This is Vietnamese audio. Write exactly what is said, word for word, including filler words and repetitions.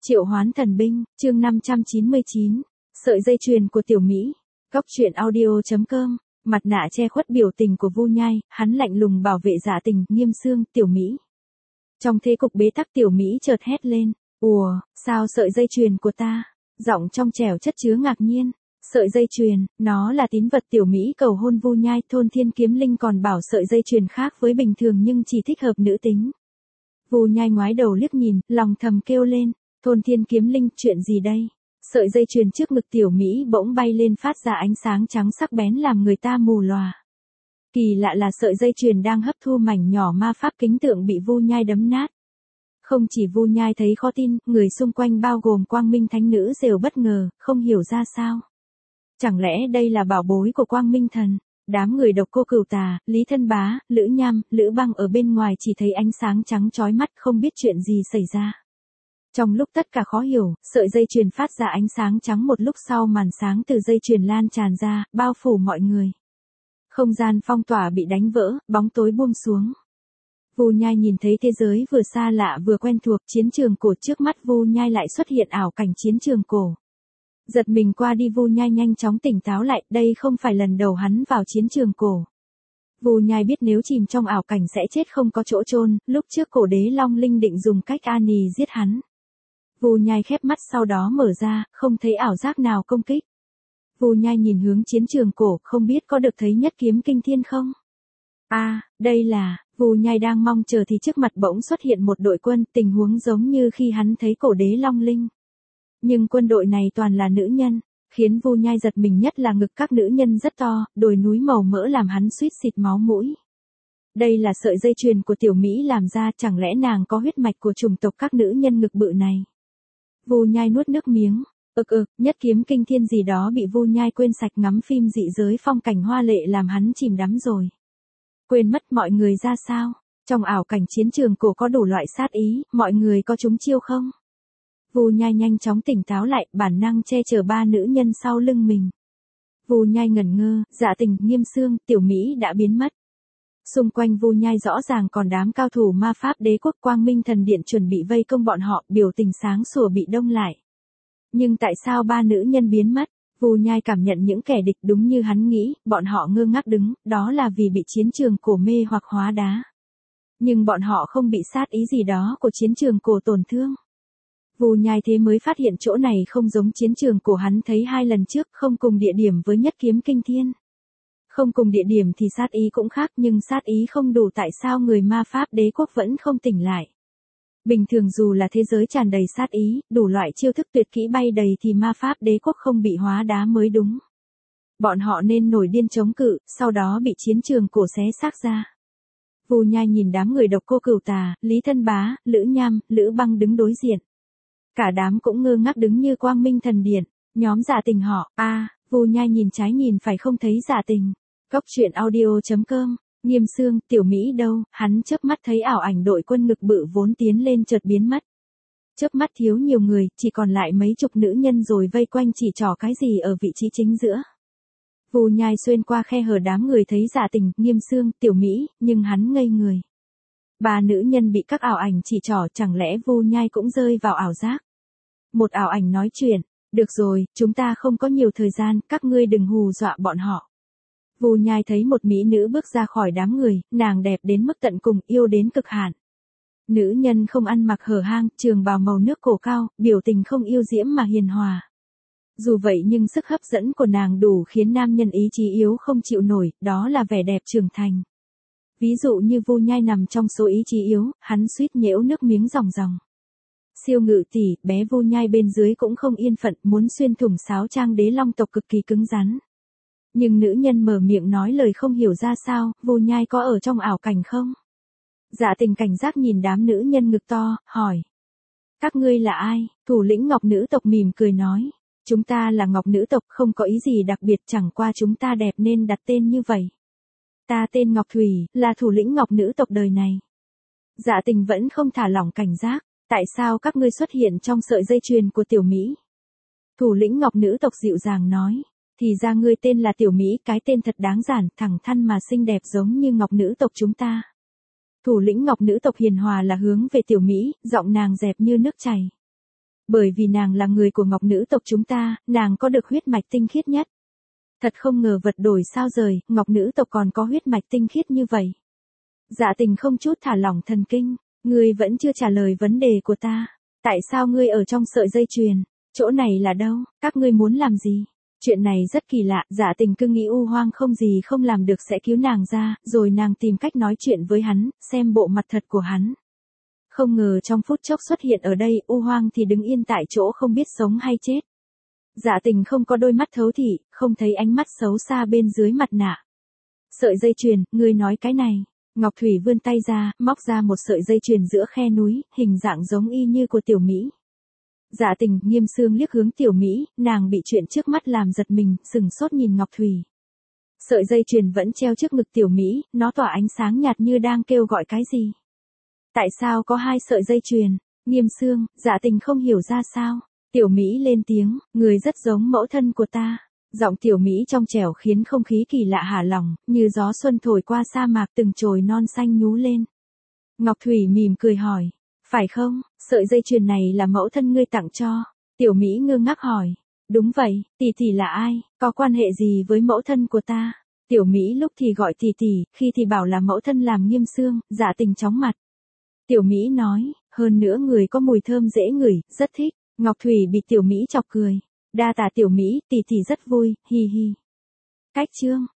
Triệu Hoán Thần Binh, chương năm trăm chín mươi chín. Sợi dây chuyền của Tiểu Mỹ. Góc truyện audio chấm com. Mặt nạ che khuất biểu tình của Vu Nhai, hắn lạnh lùng bảo vệ Dạ Tình, Nghiêm Xương, Tiểu Mỹ. Trong thế cục bế tắc, Tiểu Mỹ chợt hét lên, "Ùa, sao sợi dây chuyền của ta?" Giọng trong trẻo chất chứa ngạc nhiên. Sợi dây chuyền, nó là tín vật Tiểu Mỹ cầu hôn Vu Nhai, Thôn Thiên Kiếm Linh còn bảo sợi dây chuyền khác với bình thường nhưng chỉ thích hợp nữ tính. Vu Nhai ngoái đầu liếc nhìn, lòng thầm kêu lên, Thôn Thiên Kiếm Linh, chuyện gì đây? Sợi dây chuyền trước ngực Tiểu Mỹ bỗng bay lên phát ra ánh sáng trắng sắc bén làm người ta mù lòa. Kỳ lạ là sợi dây chuyền đang hấp thu mảnh nhỏ ma pháp kính tượng bị Vu Nhai đấm nát. Không chỉ Vu Nhai thấy khó tin, người xung quanh bao gồm Quang Minh Thánh Nữ đều bất ngờ, không hiểu ra sao. Chẳng lẽ đây là bảo bối của Quang Minh Thần? Đám người Độc Cô Cửu Tà, Lý Thân Bá, Lữ Nham, Lữ Băng ở bên ngoài chỉ thấy ánh sáng trắng chói mắt không biết chuyện gì xảy ra. Trong lúc tất cả khó hiểu, sợi dây chuyền phát ra ánh sáng trắng một lúc sau màn sáng từ dây chuyền lan tràn ra, bao phủ mọi người. Không gian phong tỏa bị đánh vỡ, bóng tối buông xuống. Vu Nhai nhìn thấy thế giới vừa xa lạ vừa quen thuộc, chiến trường cổ trước mắt Vu Nhai lại xuất hiện ảo cảnh chiến trường cổ. Giật mình qua đi Vu Nhai nhanh chóng tỉnh táo lại, đây không phải lần đầu hắn vào chiến trường cổ. Vu Nhai biết nếu chìm trong ảo cảnh sẽ chết không có chỗ chôn, lúc trước cổ đế Long Linh định dùng cách an nì giết hắn. Vu Nhai khép mắt sau đó mở ra, không thấy ảo giác nào công kích. Vu Nhai nhìn hướng chiến trường cổ, không biết có được thấy nhất kiếm kinh thiên không? A, à, đây là, Vu Nhai đang mong chờ thì trước mặt bỗng xuất hiện một đội quân, tình huống giống như khi hắn thấy cổ đế Long Linh. Nhưng quân đội này toàn là nữ nhân, khiến Vu Nhai giật mình nhất là ngực các nữ nhân rất to, đồi núi màu mỡ làm hắn suýt xịt máu mũi. Đây là sợi dây chuyền của Tiểu Mỹ làm ra, chẳng lẽ nàng có huyết mạch của chủng tộc các nữ nhân ngực bự này? Vu Nhai nuốt nước miếng, ực ực, nhất kiếm kinh thiên gì đó bị Vu Nhai quên sạch, ngắm phim dị giới phong cảnh hoa lệ làm hắn chìm đắm rồi. Quên mất mọi người ra sao, trong ảo cảnh chiến trường cổ có đủ loại sát ý, mọi người có trúng chiêu không? Vu Nhai nhanh chóng tỉnh táo lại, bản năng che chở ba nữ nhân sau lưng mình. Vu Nhai ngẩn ngơ, Dạ Tình, Nghiêm Xương, Tiểu Mỹ đã biến mất. Xung quanh Vu Nhai rõ ràng còn đám cao thủ ma pháp đế quốc Quang Minh Thần Điện chuẩn bị vây công bọn họ, biểu tình sáng sủa bị đông lại. Nhưng tại sao ba nữ nhân biến mất? Vu Nhai cảm nhận những kẻ địch đúng như hắn nghĩ, bọn họ ngơ ngác đứng, đó là vì bị chiến trường cổ mê hoặc hóa đá. Nhưng bọn họ không bị sát ý gì đó của chiến trường cổ tổn thương. Vu Nhai thế mới phát hiện chỗ này không giống chiến trường cổ hắn thấy hai lần trước, không cùng địa điểm với nhất kiếm kinh thiên. Không cùng địa điểm thì sát ý cũng khác, nhưng sát ý không đủ tại sao người ma pháp đế quốc vẫn không tỉnh lại. Bình thường dù là thế giới tràn đầy sát ý, đủ loại chiêu thức tuyệt kỹ bay đầy thì ma pháp đế quốc không bị hóa đá mới đúng. Bọn họ nên nổi điên chống cự, sau đó bị chiến trường cổ xé xác ra. Vu Nhai nhìn đám người Độc Cô Cửu Tà, Lý Thân Bá, Lữ Nham, Lữ Băng đứng đối diện. Cả đám cũng ngơ ngác đứng như Quang Minh Thần Điện. Nhóm Dạ Tình họ, a, à, Vu Nhai nhìn trái nhìn phải không thấy Dạ Tình. Góc truyện audio chấm com. Nghiêm Xương, Tiểu Mỹ đâu? Hắn chớp mắt thấy ảo ảnh đội quân ngực bự vốn tiến lên chợt biến mất. Chớp mắt thiếu nhiều người, chỉ còn lại mấy chục nữ nhân rồi vây quanh chỉ trỏ cái gì ở vị trí chính giữa. Vu Nhai xuyên qua khe hở đám người thấy Dạ Tình, Nghiêm Xương, Tiểu Mỹ, nhưng hắn ngây người. Ba nữ nhân bị các ảo ảnh chỉ trỏ, chẳng lẽ Vu Nhai cũng rơi vào ảo giác? Một ảo ảnh nói chuyện, được rồi, chúng ta không có nhiều thời gian, các ngươi đừng hù dọa bọn họ. Vu Nhai thấy một mỹ nữ bước ra khỏi đám người, nàng đẹp đến mức tận cùng, yêu đến cực hạn. Nữ nhân không ăn mặc hở hang, trường bào màu nước cổ cao, biểu tình không yêu diễm mà hiền hòa. Dù vậy nhưng sức hấp dẫn của nàng đủ khiến nam nhân ý chí yếu không chịu nổi, đó là vẻ đẹp trưởng thành. Ví dụ như Vu Nhai nằm trong số ý chí yếu, hắn suýt nhễu nước miếng ròng ròng. Siêu ngự tỷ, bé Vu Nhai bên dưới cũng không yên phận, muốn xuyên thủng sáo trang đế long tộc cực kỳ cứng rắn. Nhưng nữ nhân mở miệng nói lời không hiểu ra sao, Vu Nhai có ở trong ảo cảnh không? Dạ Tình cảnh giác nhìn đám nữ nhân ngực to, hỏi. Các ngươi là ai? Thủ lĩnh Ngọc nữ tộc mỉm cười nói. Chúng ta là Ngọc nữ tộc, không có ý gì đặc biệt, chẳng qua chúng ta đẹp nên đặt tên như vậy. Ta tên Ngọc Thủy, là thủ lĩnh Ngọc nữ tộc đời này. Dạ Tình vẫn không thả lỏng cảnh giác. Tại sao các ngươi xuất hiện trong sợi dây chuyền của Tiểu Mỹ? Thủ lĩnh Ngọc nữ tộc dịu dàng nói. Thì ra ngươi tên là Tiểu Mỹ, cái tên thật đáng giản, thẳng thắn mà xinh đẹp giống như Ngọc nữ tộc chúng ta. Thủ lĩnh Ngọc nữ tộc hiền hòa là hướng về Tiểu Mỹ, giọng nàng dẹp như nước chảy. Bởi vì nàng là người của Ngọc nữ tộc chúng ta, nàng có được huyết mạch tinh khiết nhất. Thật không ngờ vật đổi sao rời, Ngọc nữ tộc còn có huyết mạch tinh khiết như vậy. Dạ Tình không chút thả lỏng thần kinh, ngươi vẫn chưa trả lời vấn đề của ta. Tại sao ngươi ở trong sợi dây chuyền? Chỗ này là đâu? Các ngươi muốn làm gì? Chuyện này rất kỳ lạ, Dạ Tình cứ nghĩ U Hoang không gì không làm được sẽ cứu nàng ra, rồi nàng tìm cách nói chuyện với hắn, xem bộ mặt thật của hắn. Không ngờ trong phút chốc xuất hiện ở đây, U Hoang thì đứng yên tại chỗ không biết sống hay chết. Dạ Tình không có đôi mắt thấu thị, không thấy ánh mắt xấu xa bên dưới mặt nạ. Sợi dây chuyền, ngươi nói cái này. Ngọc Thủy vươn tay ra, móc ra một sợi dây chuyền giữa khe núi, hình dạng giống y như của Tiểu Mỹ. Dạ Tình, Nghiêm Xương liếc hướng Tiểu Mỹ, nàng bị chuyện trước mắt làm giật mình, sừng sốt nhìn Ngọc Thủy. Sợi dây chuyền vẫn treo trước ngực Tiểu Mỹ, nó tỏa ánh sáng nhạt như đang kêu gọi cái gì. Tại sao có hai sợi dây chuyền? Nghiêm Xương, Dạ Tình không hiểu ra sao. Tiểu Mỹ lên tiếng, người rất giống mẫu thân của ta. Giọng Tiểu Mỹ trong trẻo khiến không khí kỳ lạ hạ lòng, như gió xuân thổi qua sa mạc từng chồi non xanh nhú lên. Ngọc Thủy mỉm cười hỏi, phải không, sợi dây chuyền này là mẫu thân ngươi tặng cho? Tiểu Mỹ ngơ ngác hỏi, đúng vậy, tỷ tỷ là ai, có quan hệ gì với mẫu thân của ta? Tiểu Mỹ lúc thì gọi tỷ tỷ, khi thì bảo là mẫu thân làm Nghiêm Xương, Dạ Tình chóng mặt. Tiểu Mỹ nói, hơn nữa người có mùi thơm dễ ngửi, rất thích. Ngọc Thủy bị Tiểu Mỹ chọc cười. Đa tạ Tiểu Mỹ, tỷ tỷ rất vui, hi hi. Cách chương